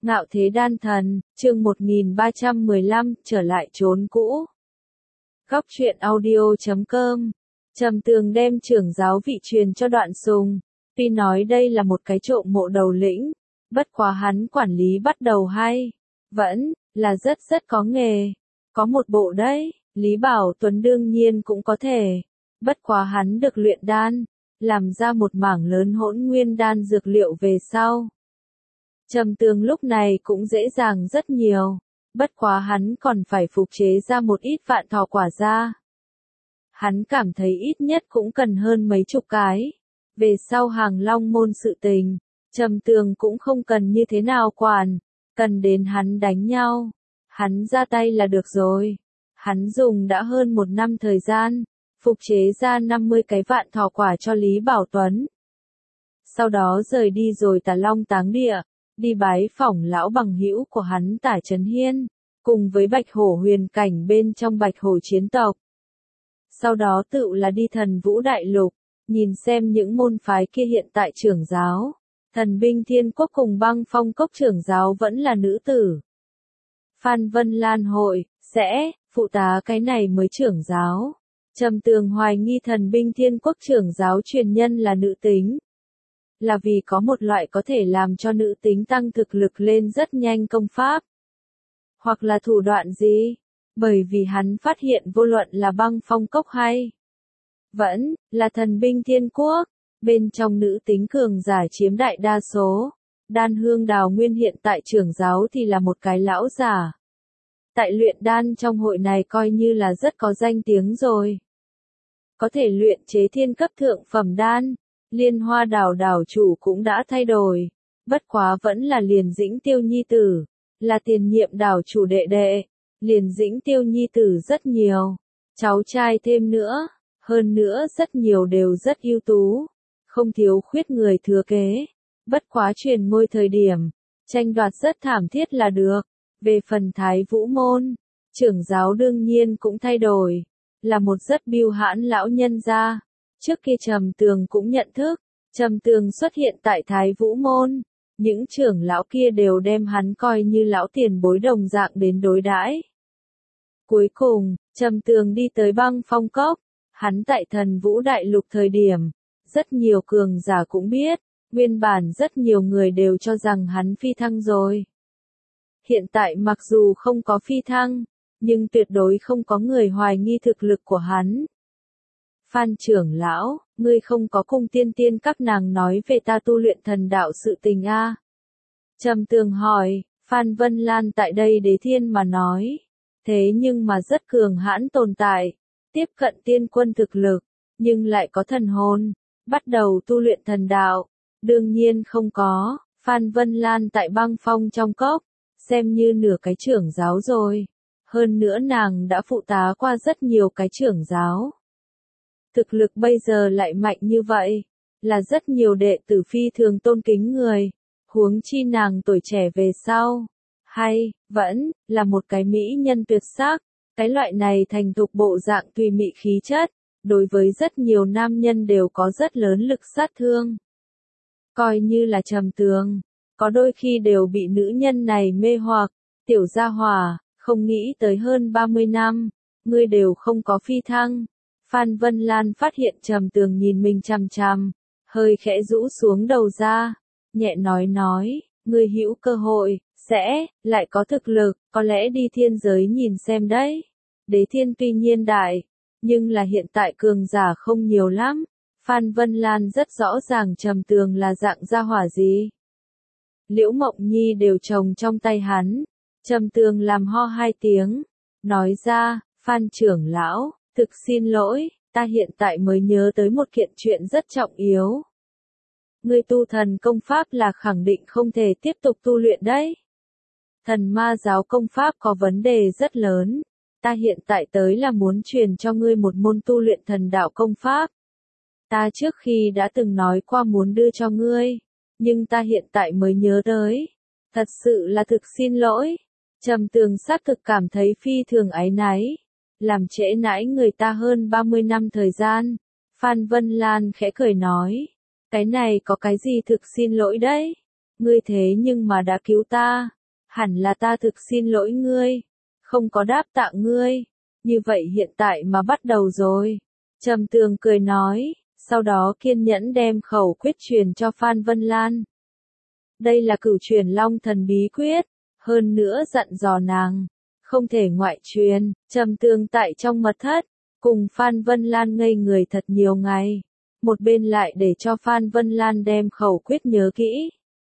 Ngạo thế đan thần, chương 1315, trở lại chốn cũ. Góc truyện audio.com. Trầm Tường đem trưởng giáo vị truyền cho Đoạn Sùng. Tuy nói đây là một cái trộm mộ đầu lĩnh, bất quá hắn quản lý bắt đầu hay, vẫn là rất có nghề. Có một bộ đấy, Lý Bảo Tuấn đương nhiên cũng có thể. Bất quá hắn được luyện đan, làm ra một mảng lớn hỗn nguyên đan dược liệu về sau. Trầm Tường lúc này cũng dễ dàng rất nhiều, bất quá hắn còn phải phục chế ra một ít vạn thọ quả ra. Hắn cảm thấy ít nhất cũng cần hơn mấy chục cái. Về sau Hàng Long môn sự tình, Trầm Tường cũng không cần như thế nào quản, cần đến hắn đánh nhau, hắn ra tay là được rồi. Hắn dùng đã hơn 1 năm thời gian, phục chế ra 50 cái vạn thọ quả cho Lý Bảo Tuấn. Sau đó rời đi rồi Tà Long Táng Địa, đi bái phỏng lão bằng hữu của hắn Tả Chấn Hiên, cùng với Bạch Hổ huyền cảnh bên trong Bạch Hổ chiến tộc. Sau đó tự là đi Thần Vũ Đại Lục, nhìn xem những môn phái kia hiện tại trưởng giáo. Thần binh Thiên Quốc cùng Băng Phong Cốc trưởng giáo vẫn là nữ tử. Phan Vân Lan hội, sẽ, phụ tá cái này mới trưởng giáo. Trầm Tường hoài nghi Thần binh Thiên Quốc trưởng giáo truyền nhân là nữ tính. Là vì có một loại có thể làm cho nữ tính tăng thực lực lên rất nhanh công pháp. Hoặc là thủ đoạn gì? Bởi vì hắn phát hiện vô luận là Băng Phong Cốc hay vẫn là Thần binh Thiên Quốc, bên trong nữ tính cường giả chiếm đại đa số. Đan Hương Đào Nguyên hiện tại trưởng giáo thì là một cái lão giả. Tại luyện đan trong hội này coi như là rất có danh tiếng rồi. Có thể luyện chế thiên cấp thượng phẩm đan. Liên Hoa Đảo đảo chủ cũng đã thay đổi, bất quá vẫn là Liền Dĩnh Tiêu nhi tử, là tiền nhiệm đảo chủ đệ đệ. Liền Dĩnh Tiêu nhi tử rất nhiều, cháu trai thêm nữa, hơn nữa rất nhiều đều rất ưu tú, không thiếu khuyết người thừa kế. Bất quá truyền ngôi thời điểm, tranh đoạt rất thảm thiết là được. Về phần Thái Vũ môn, trưởng giáo đương nhiên cũng thay đổi, là một rất bưu hãn lão nhân gia. Trước kia Trầm Tường cũng nhận thức, Trầm Tường xuất hiện tại Thái Vũ môn, những trưởng lão kia đều đem hắn coi như lão tiền bối đồng dạng đến đối đãi. Cuối cùng, Trầm Tường đi tới Băng Phong Cốc, hắn tại Thần Vũ Đại Lục thời điểm, rất nhiều cường giả cũng biết, nguyên bản rất nhiều người đều cho rằng hắn phi thăng rồi. Hiện tại mặc dù không có phi thăng, nhưng tuyệt đối không có người hoài nghi thực lực của hắn. Phan trưởng lão, ngươi không có cùng tiên tiên các nàng nói về ta tu luyện thần đạo sự tình a? Trầm Tường hỏi. Phan Vân Lan tại đây Đế Thiên mà nói. Thế nhưng mà rất cường hãn tồn tại, tiếp cận tiên quân thực lực, nhưng lại có thần hồn, bắt đầu tu luyện thần đạo. Đương nhiên không có. Phan Vân Lan tại Băng Phong trong cốc, xem như nửa cái trưởng giáo rồi. Hơn nữa nàng đã phụ tá qua rất nhiều cái trưởng giáo. Thực lực bây giờ lại mạnh như vậy, là rất nhiều đệ tử phi thường tôn kính người, huống chi nàng tuổi trẻ về sau, hay, vẫn, là một cái mỹ nhân tuyệt sắc, cái loại này thành thục bộ dạng tùy mị khí chất, đối với rất nhiều nam nhân đều có rất lớn lực sát thương. Coi như là Trầm Tường, có đôi khi đều bị nữ nhân này mê hoặc. Tiểu gia hỏa, không nghĩ tới hơn 30 năm, ngươi đều không có phi thăng. Phan Vân Lan phát hiện Trầm Tường nhìn mình chằm chằm, hơi khẽ rũ xuống đầu ra, nhẹ nói, ngươi hữu cơ hội, sẽ, lại có thực lực, có lẽ đi thiên giới nhìn xem đấy. Đế Thiên tuy nhiên đại, nhưng là hiện tại cường giả không nhiều lắm. Phan Vân Lan rất rõ ràng Trầm Tường là dạng gia hỏa gì. Liễu Mộng Nhi đều trồng trong tay hắn. Trầm Tường làm ho 2 tiếng, nói ra, Phan trưởng lão, thực xin lỗi, ta hiện tại mới nhớ tới một kiện chuyện rất trọng yếu. Ngươi tu thần công pháp là khẳng định không thể tiếp tục tu luyện đấy. Thần ma giáo công pháp có vấn đề rất lớn, ta hiện tại tới là muốn truyền cho ngươi một môn tu luyện thần đạo công pháp. Ta trước khi đã từng nói qua muốn đưa cho ngươi, nhưng ta hiện tại mới nhớ tới. Thật sự là thực xin lỗi. Trầm Tường xác thực cảm thấy phi thường áy náy, làm trễ nãi người ta hơn 30 năm thời gian. Phan Vân Lan khẽ cười nói, cái này có cái gì thực xin lỗi đấy? ngươi thế nhưng mà đã cứu ta, hẳn là ta thực xin lỗi ngươi, không có đáp tạ ngươi, như vậy hiện tại mà bắt đầu rồi. Trầm Tường cười nói, sau đó kiên nhẫn đem khẩu quyết truyền cho Phan Vân Lan. Đây là cửu truyền Long Thần bí quyết, hơn nữa dặn dò nàng, không thể ngoại truyền. Trầm Tường tại trong mật thất, cùng Phan Vân Lan ngây người thật nhiều ngày, một bên lại để cho Phan Vân Lan đem khẩu quyết nhớ kỹ,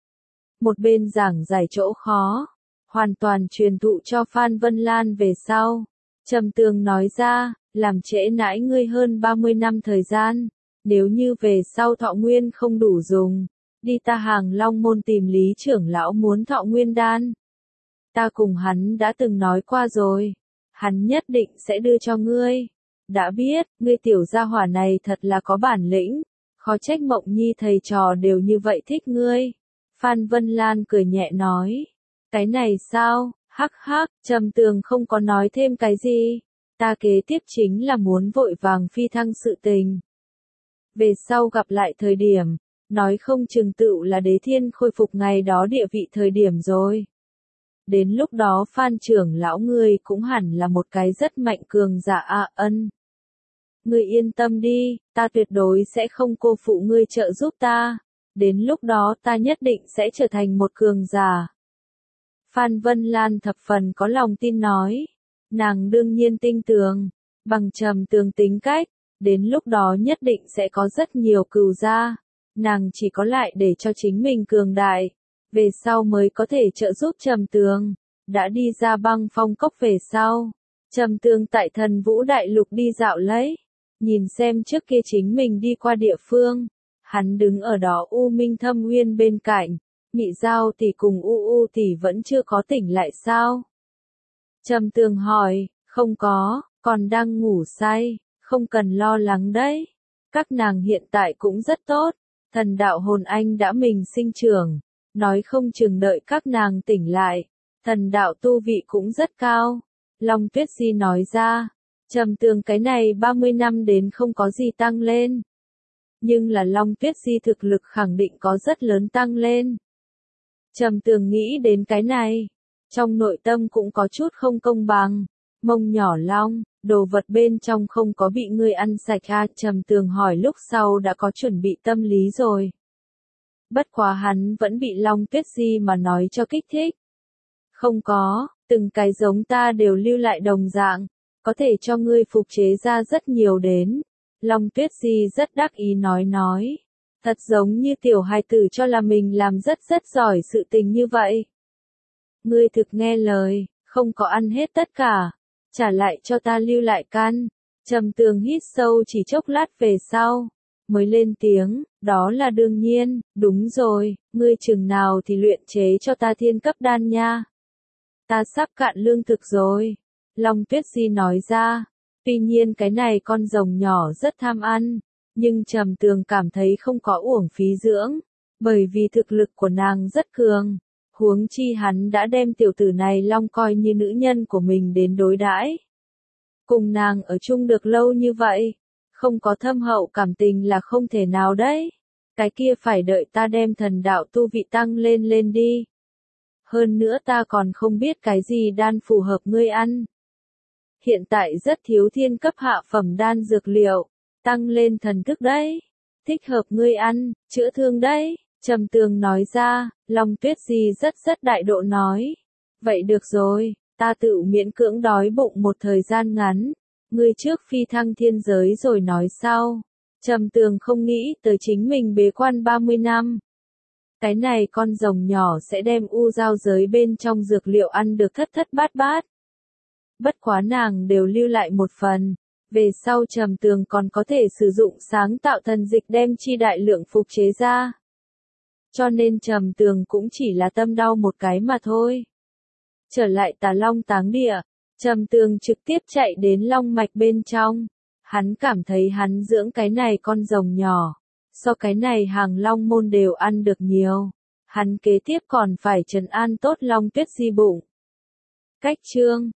một bên giảng giải chỗ khó, hoàn toàn truyền thụ cho Phan Vân Lan về sau. Trầm Tường nói ra, làm trễ nãi ngươi hơn 30 năm thời gian, nếu như về sau thọ nguyên không đủ dùng, đi ta Hàng Long môn tìm Lý trưởng lão muốn thọ nguyên đan. Ta cùng hắn đã từng nói qua rồi, hắn nhất định sẽ đưa cho ngươi. Đã biết, ngươi tiểu gia hỏa này thật là có bản lĩnh, khó trách Mộng Nhi thầy trò đều như vậy thích ngươi. Phan Vân Lan cười nhẹ nói, cái này sao, hắc hắc, Trầm Tường không có nói thêm cái gì, ta kế tiếp chính là muốn vội vàng phi thăng sự tình. Về sau gặp lại thời điểm, nói không chừng tựu là Đế Thiên khôi phục ngày đó địa vị thời điểm rồi. Đến lúc đó Phan trưởng lão ngươi cũng hẳn là một cái rất mạnh cường giả ân. Ngươi yên tâm đi, ta tuyệt đối sẽ không cô phụ ngươi trợ giúp ta, đến lúc đó ta nhất định sẽ trở thành một cường giả. Phan Vân Lan thập phần có lòng tin nói, nàng đương nhiên tin tưởng, bằng Trầm Tường tính cách, đến lúc đó nhất định sẽ có rất nhiều cừu gia, nàng chỉ có lại để cho chính mình cường đại, về sau mới có thể trợ giúp Trầm Tường. Đã đi ra Băng Phong cốc về sau, Trầm Tường tại Thần Vũ Đại Lục đi dạo lấy, nhìn xem trước kia chính mình đi qua địa phương, hắn đứng ở đó U Minh Thâm Uyên bên cạnh, Mị Giao tỷ cùng U tỷ vẫn chưa có tỉnh lại sao? Trầm Tường hỏi, không có, còn đang ngủ say, không cần lo lắng đấy. Các nàng hiện tại cũng rất tốt, thần đạo hồn anh đã mình sinh trưởng, nói không chừng đợi các nàng tỉnh lại, thần đạo tu vị cũng rất cao. Long Tuyết Di nói ra, Trầm Tường cái này 30 năm đến không có gì tăng lên. Nhưng là Long Tuyết Di thực lực khẳng định có rất lớn tăng lên. Trầm Tường nghĩ đến cái này, trong nội tâm cũng có chút không công bằng. Mông nhỏ Long, đồ vật bên trong không có bị ngươi ăn sạch Trầm Tường hỏi lúc sau đã có chuẩn bị tâm lý rồi. Bất quá hắn vẫn bị Long Tuyết Di mà nói cho kích thích. Không có, từng cái giống ta đều lưu lại đồng dạng, có thể cho ngươi phục chế ra rất nhiều đến. Long Tuyết Di rất đắc ý nói, thật giống như tiểu hài tử cho là mình làm rất giỏi sự tình như vậy. Ngươi thực nghe lời, không có ăn hết tất cả, trả lại cho ta lưu lại căn. Trầm Tường hít sâu chỉ chốc lát về sau, mới lên tiếng, đó là đương nhiên, đúng rồi, ngươi chừng nào thì luyện chế cho ta thiên cấp đan nha. Ta sắp cạn lương thực rồi. Long Tuyết Di nói ra, tuy nhiên cái này con rồng nhỏ rất tham ăn, nhưng Trầm Tường cảm thấy không có uổng phí dưỡng, bởi vì thực lực của nàng rất cường, huống chi hắn đã đem tiểu tử này Long coi như nữ nhân của mình đến đối đãi. Cùng nàng ở chung được lâu như vậy, không có thâm hậu cảm tình là không thể nào đấy, cái kia phải đợi ta đem thần đạo tu vị tăng lên đi. Hơn nữa ta còn không biết cái gì đan phù hợp ngươi ăn. Hiện tại rất thiếu thiên cấp hạ phẩm đan dược liệu, tăng lên thần thức đấy, thích hợp ngươi ăn, chữa thương đấy. Trầm Tường nói ra, Long Tuyết Di rất đại độ nói. Vậy được rồi, ta tự miễn cưỡng đói bụng một thời gian ngắn, ngươi trước phi thăng thiên giới rồi nói sau. Trầm Tường không nghĩ tới chính mình bế quan 30 năm. Cái này con rồng nhỏ sẽ đem u giao giới bên trong dược liệu ăn được thất bát. Bất quá nàng đều lưu lại một phần, về sau Trầm Tường còn có thể sử dụng sáng tạo thần dịch đem chi đại lượng phục chế ra. Cho nên Trầm Tường cũng chỉ là tâm đau một cái mà thôi. Trở lại Tà Long Táng Địa, Trầm Tường trực tiếp chạy đến Long Mạch bên trong. Hắn cảm thấy hắn dưỡng cái này con rồng nhỏ, so cái này Hàng Long môn đều ăn được nhiều. Hắn kế tiếp còn phải trấn an tốt Long Tuyết Di bụng. Cách chương